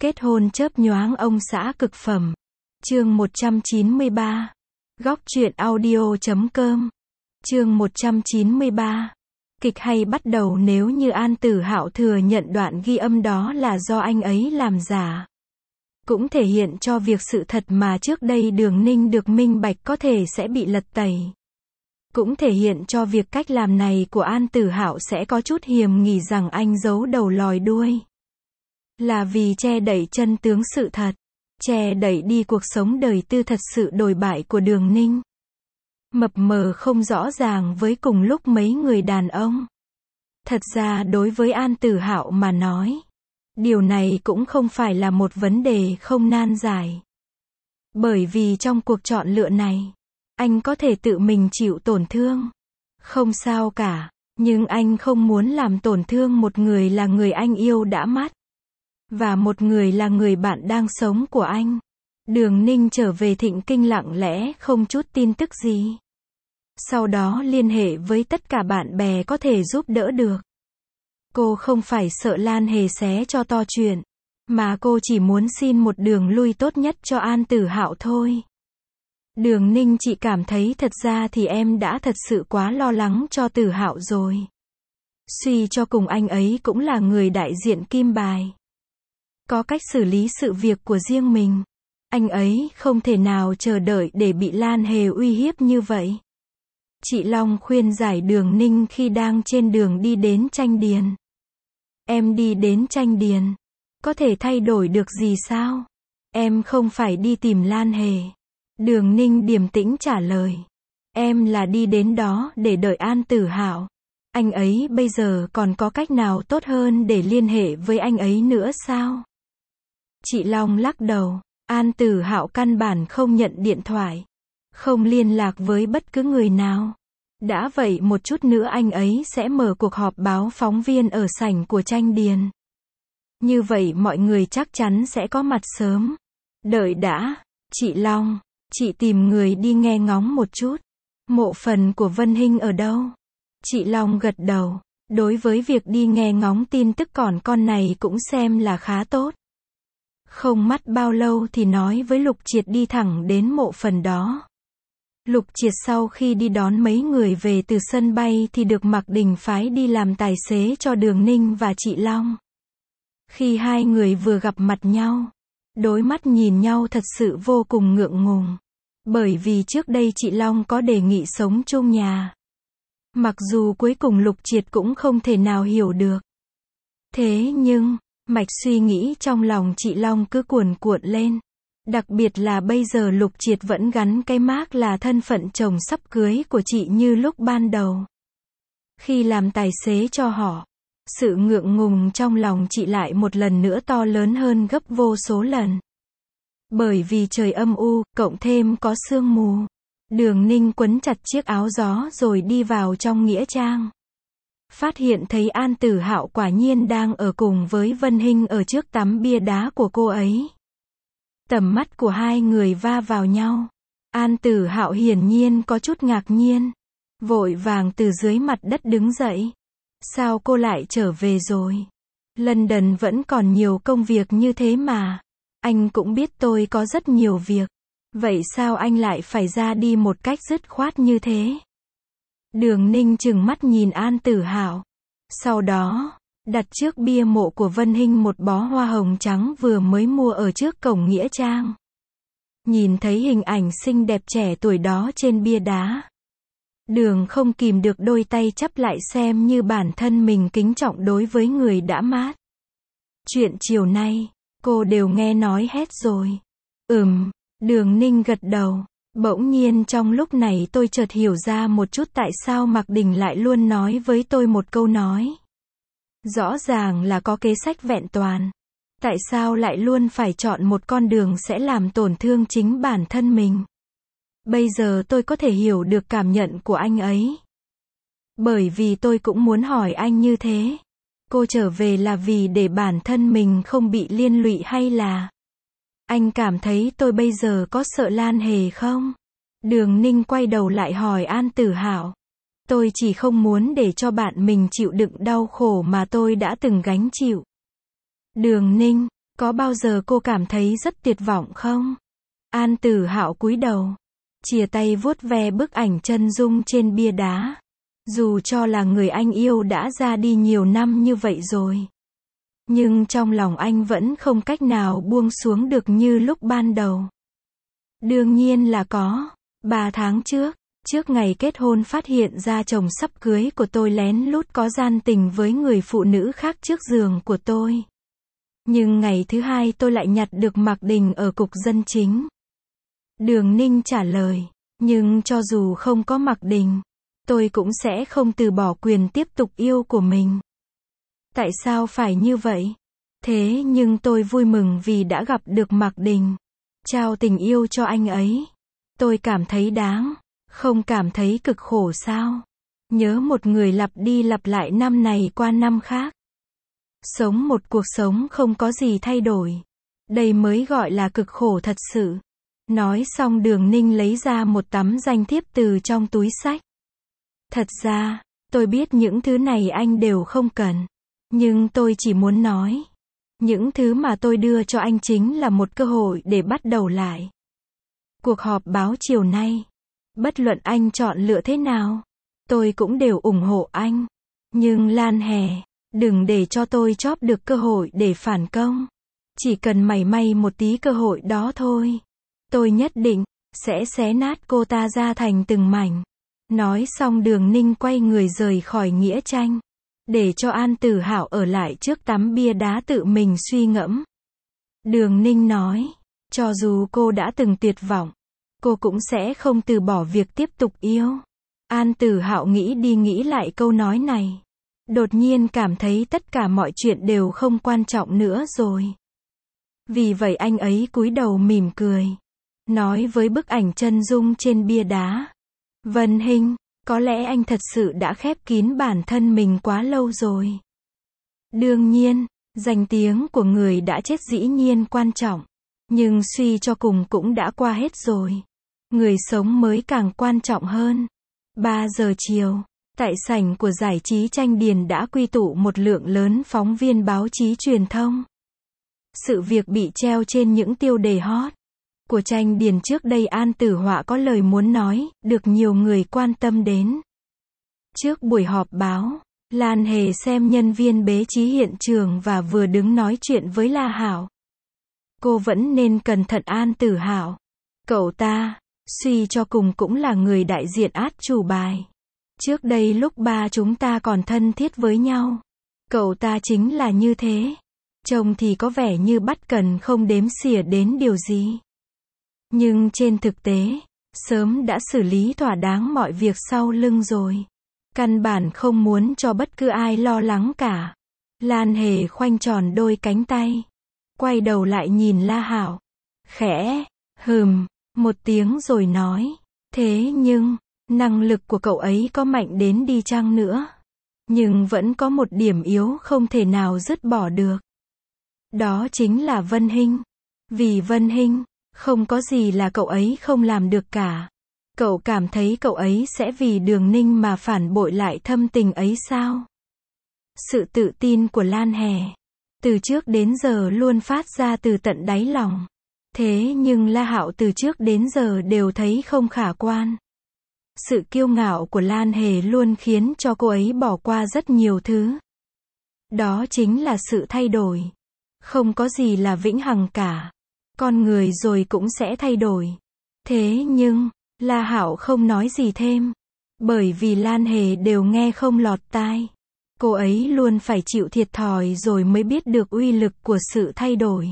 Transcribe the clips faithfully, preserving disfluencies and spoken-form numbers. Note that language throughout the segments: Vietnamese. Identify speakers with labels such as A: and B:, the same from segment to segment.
A: Kết hôn chớp nhoáng ông xã cực phẩm. Chương một trăm chín mươi ba. Góc truyện audio chấm com. Chương một trăm chín mươi ba. Kịch hay bắt đầu nếu như An Tử Hạo thừa nhận đoạn ghi âm đó là do anh ấy làm giả. Cũng thể hiện cho việc sự thật mà trước đây Đường Ninh được minh bạch có thể sẽ bị lật tẩy. Cũng thể hiện cho việc cách làm này của An Tử Hạo sẽ có chút hiềm nghi rằng anh giấu đầu lòi đuôi. Là vì che đậy chân tướng sự thật, che đậy đi cuộc sống đời tư thật sự đồi bại của Đường Ninh. Mập mờ không rõ ràng với cùng lúc mấy người đàn ông. Thật ra đối với An Tử Hạo mà nói, điều này cũng không phải là một vấn đề không nan giải. Bởi vì trong cuộc chọn lựa này, anh có thể tự mình chịu tổn thương. Không sao cả, nhưng anh không muốn làm tổn thương một người là người anh yêu đã mất. Và một người là người bạn đang sống của anh. Đường Ninh trở về Thịnh Kinh lặng lẽ không chút tin tức gì. Sau đó liên hệ với tất cả bạn bè có thể giúp đỡ được. Cô không phải sợ Lan Hề xé cho to chuyện, mà cô chỉ muốn xin một đường lui tốt nhất cho An Tử Hạo thôi. Đường Ninh chị cảm thấy thật ra thì em đã thật sự quá lo lắng cho Tử Hạo rồi. Suy cho cùng anh ấy cũng là người đại diện kim bài. Có cách xử lý sự việc của riêng mình. Anh ấy không thể nào chờ đợi để bị Lan Hề uy hiếp như vậy. Chị Long khuyên giải Đường Ninh khi đang trên đường đi đến Tranh Điền. Em đi đến Tranh Điền, có thể thay đổi được gì sao? Em không phải đi tìm Lan Hề. Đường Ninh điềm tĩnh trả lời. Em là đi đến đó để đợi An Tử Hạo. Anh ấy bây giờ còn có cách nào tốt hơn để liên hệ với anh ấy nữa sao? Chị Long lắc đầu. An Tử Hạo căn bản không nhận điện thoại, không liên lạc với bất cứ người nào. Đã vậy một chút nữa anh ấy sẽ mở cuộc họp báo phóng viên ở sảnh của Tranh Điền. Như vậy mọi người chắc chắn sẽ có mặt sớm. Đợi đã, chị Long, chị tìm người đi nghe ngóng một chút. Mộ phần của Vân Hinh ở đâu? Chị Long gật đầu. Đối với việc đi nghe ngóng tin tức còn con này cũng xem là khá tốt. Không mất bao lâu thì nói với Lục Triệt đi thẳng đến mộ phần đó. Lục Triệt sau khi đi đón mấy người về từ sân bay thì được Mạc Đình phái đi làm tài xế cho Đường Ninh và chị Long. Khi hai người vừa gặp mặt nhau, đối mắt nhìn nhau thật sự vô cùng ngượng ngùng. Bởi vì trước đây chị Long có đề nghị sống chung nhà. Mặc dù cuối cùng Lục Triệt cũng không thể nào hiểu được. Thế nhưng, mạch suy nghĩ trong lòng chị Long cứ cuồn cuộn lên. Đặc biệt là bây giờ Lục Triệt vẫn gắn cái mác là thân phận chồng sắp cưới của chị như lúc ban đầu. Khi làm tài xế cho họ, sự ngượng ngùng trong lòng chị lại một lần nữa to lớn hơn gấp vô số lần. Bởi vì trời âm u, cộng thêm có sương mù. Đường Ninh quấn chặt chiếc áo gió rồi đi vào trong nghĩa trang. Phát hiện thấy An Tử Hạo quả nhiên đang ở cùng với Vân Hinh ở trước tấm bia đá của cô ấy. Tầm mắt của hai người va vào nhau. An Tử Hạo hiển nhiên có chút ngạc nhiên. Vội vàng từ dưới mặt đất đứng dậy. Sao cô lại trở về rồi? London vẫn còn nhiều công việc như thế mà. Anh cũng biết tôi có rất nhiều việc. Vậy sao anh lại phải ra đi một cách dứt khoát như thế? Đường Ninh trừng mắt nhìn An Tử Hạo. Sau đó, đặt trước bia mộ của Vân Hinh một bó hoa hồng trắng vừa mới mua ở trước cổng nghĩa trang. Nhìn thấy hình ảnh xinh đẹp trẻ tuổi đó trên bia đá. Đường không kìm được đôi tay chắp lại xem như bản thân mình kính trọng đối với người đã mát. Chuyện chiều nay, cô đều nghe nói hết rồi. Ừm, Đường Ninh gật đầu. Bỗng nhiên trong lúc này tôi chợt hiểu ra một chút tại sao Mạc Đình lại luôn nói với tôi một câu nói. Rõ ràng là có kế sách vẹn toàn. Tại sao lại luôn phải chọn một con đường sẽ làm tổn thương chính bản thân mình? Bây giờ tôi có thể hiểu được cảm nhận của anh ấy. Bởi vì tôi cũng muốn hỏi anh như thế. Cô trở về là vì để bản thân mình không bị liên lụy hay là... Anh cảm thấy tôi bây giờ có sợ Lan Hề không? Đường Ninh quay đầu lại hỏi An Tử Hạo. Tôi chỉ không muốn để cho bạn mình chịu đựng đau khổ mà tôi đã từng gánh chịu. Đường Ninh, Có bao giờ cô cảm thấy rất tuyệt vọng không? An Tử Hạo cúi đầu, chìa tay vuốt ve bức ảnh chân dung trên bia đá. Dù cho là người anh yêu đã ra đi nhiều năm như vậy rồi, nhưng trong lòng anh vẫn không cách nào buông xuống được như lúc ban đầu. Đương nhiên là có. Ba tháng trước, trước ngày kết hôn phát hiện ra chồng sắp cưới của tôi lén lút có gian tình với người phụ nữ khác trước giường của tôi. Nhưng ngày thứ hai tôi lại nhặt được Mạc Đình ở cục dân chính. Đường Ninh trả lời, nhưng cho dù không có Mạc Đình, tôi cũng sẽ không từ bỏ quyền tiếp tục yêu của mình. Tại sao phải như vậy? Thế nhưng tôi vui mừng vì đã gặp được Mạc Đình. Trao tình yêu cho anh ấy. Tôi cảm thấy đáng. Không cảm thấy cực khổ sao? Nhớ một người lặp đi lặp lại năm này qua năm khác. Sống một cuộc sống không có gì thay đổi. Đây mới gọi là cực khổ thật sự. Nói xong Đường Ninh lấy ra một tấm danh thiếp từ trong túi xách. Thật ra, tôi biết những thứ này anh đều không cần. Nhưng tôi chỉ muốn nói. Những thứ mà tôi đưa cho anh chính là một cơ hội để bắt đầu lại. Cuộc họp báo chiều nay. Bất luận anh chọn lựa thế nào, tôi cũng đều ủng hộ anh. Nhưng Lan Hè, đừng để cho tôi chóp được cơ hội để phản công. Chỉ cần mảy may một tí cơ hội đó thôi. Tôi nhất định sẽ xé nát cô ta ra thành từng mảnh. Nói xong Đường Ninh quay người rời khỏi nghĩa trang, để cho An Tử Hạo ở lại trước tấm bia đá tự mình suy ngẫm. Đường Ninh nói, cho dù cô đã từng tuyệt vọng, cô cũng sẽ không từ bỏ việc tiếp tục yêu. An Tử Hạo nghĩ đi nghĩ lại câu nói này. Đột nhiên cảm thấy tất cả mọi chuyện đều không quan trọng nữa rồi. Vì vậy anh ấy cúi đầu mỉm cười. Nói với bức ảnh chân dung trên bia đá. Vân Hinh, có lẽ anh thật sự đã khép kín bản thân mình quá lâu rồi. Đương nhiên, danh tiếng của người đã chết dĩ nhiên quan trọng. Nhưng suy cho cùng cũng đã qua hết rồi. Người sống mới càng quan trọng hơn. ba giờ chiều, tại sảnh của giải trí Tranh Điền đã quy tụ một lượng lớn phóng viên báo chí truyền thông. Sự việc bị treo trên những tiêu đề hot của Tranh Điền trước đây An Tử Họa có lời muốn nói, được nhiều người quan tâm đến. Trước buổi họp báo, Lan Hề xem nhân viên bế trí hiện trường và vừa đứng nói chuyện với La Hảo. Cô vẫn nên cẩn thận An Tử Hạo. Cậu ta, suy cho cùng cũng là người đại diện át chủ bài. Trước đây lúc ba chúng ta còn thân thiết với nhau, cậu ta chính là như thế. Trông thì có vẻ như bắt cần không đếm xỉa đến điều gì. Nhưng trên thực tế, sớm đã xử lý thỏa đáng mọi việc sau lưng rồi. Căn bản không muốn cho bất cứ ai lo lắng cả. Lan Hề khoanh tròn đôi cánh tay. Quay đầu lại nhìn La Hảo. Khẽ, hừm, một tiếng rồi nói. Thế nhưng, năng lực của cậu ấy có mạnh đến đi chăng nữa. Nhưng vẫn có một điểm yếu không thể nào dứt bỏ được. Đó chính là Vân Hinh. Vì Vân Hinh, không có gì là cậu ấy không làm được cả. Cậu cảm thấy cậu ấy sẽ vì Đường Ninh mà phản bội lại thâm tình ấy sao? Sự tự tin của Lan Hè, từ trước đến giờ luôn phát ra từ tận đáy lòng. Thế nhưng La Hạo từ trước đến giờ đều thấy không khả quan. Sự kiêu ngạo của Lan Hề luôn khiến cho cô ấy bỏ qua rất nhiều thứ. Đó chính là sự thay đổi. Không có gì là vĩnh hằng cả. Con người rồi cũng sẽ thay đổi. Thế nhưng, La Hạo không nói gì thêm. Bởi vì Lan Hề đều nghe không lọt tai. Cô ấy luôn phải chịu thiệt thòi rồi mới biết được uy lực của sự thay đổi.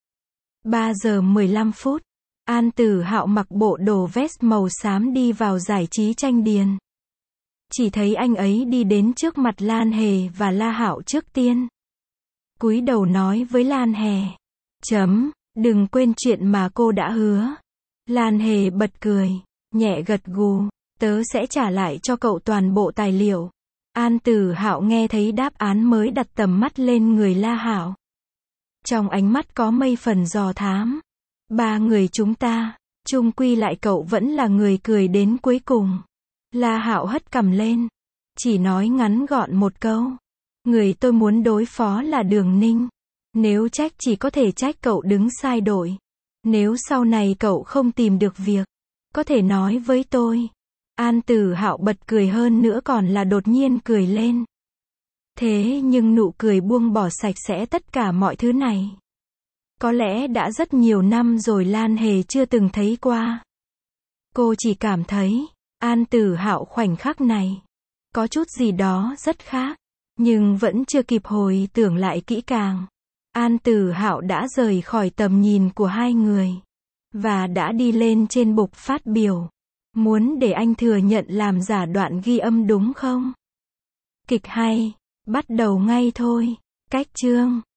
A: ba giờ mười lăm phút, An Tử Hạo mặc bộ đồ vest màu xám đi vào giải trí Tranh Điền. Chỉ thấy anh ấy đi đến trước mặt Lan Hề và La Hạo trước tiên. Cúi đầu nói với Lan Hề. Chấm, đừng quên chuyện mà cô đã hứa. Lan Hề bật cười, nhẹ gật gù. Tớ sẽ trả lại cho cậu toàn bộ tài liệu. An Tử Hạo nghe thấy đáp án mới đặt tầm mắt lên người La Hạo. Trong ánh mắt có mây phần dò thám. Ba người chúng ta, chung quy lại cậu vẫn là người cười đến cuối cùng. La Hạo hất cằm lên, chỉ nói ngắn gọn một câu. Người tôi muốn đối phó là Đường Ninh. Nếu trách chỉ có thể trách cậu đứng sai đội. Nếu sau này cậu không tìm được việc, có thể nói với tôi. An Tử Hạo bật cười hơn nữa còn là đột nhiên cười lên. Thế nhưng nụ cười buông bỏ sạch sẽ tất cả mọi thứ này. Có lẽ đã rất nhiều năm rồi Lan Hề chưa từng thấy qua. Cô chỉ cảm thấy, An Tử Hạo khoảnh khắc này, có chút gì đó rất khác, nhưng vẫn chưa kịp hồi tưởng lại kỹ càng. An Tử Hạo đã rời khỏi tầm nhìn của hai người, và đã đi lên trên bục phát biểu. Muốn để anh thừa nhận làm giả đoạn ghi âm đúng không? Kịch hay, bắt đầu ngay thôi. Cách chương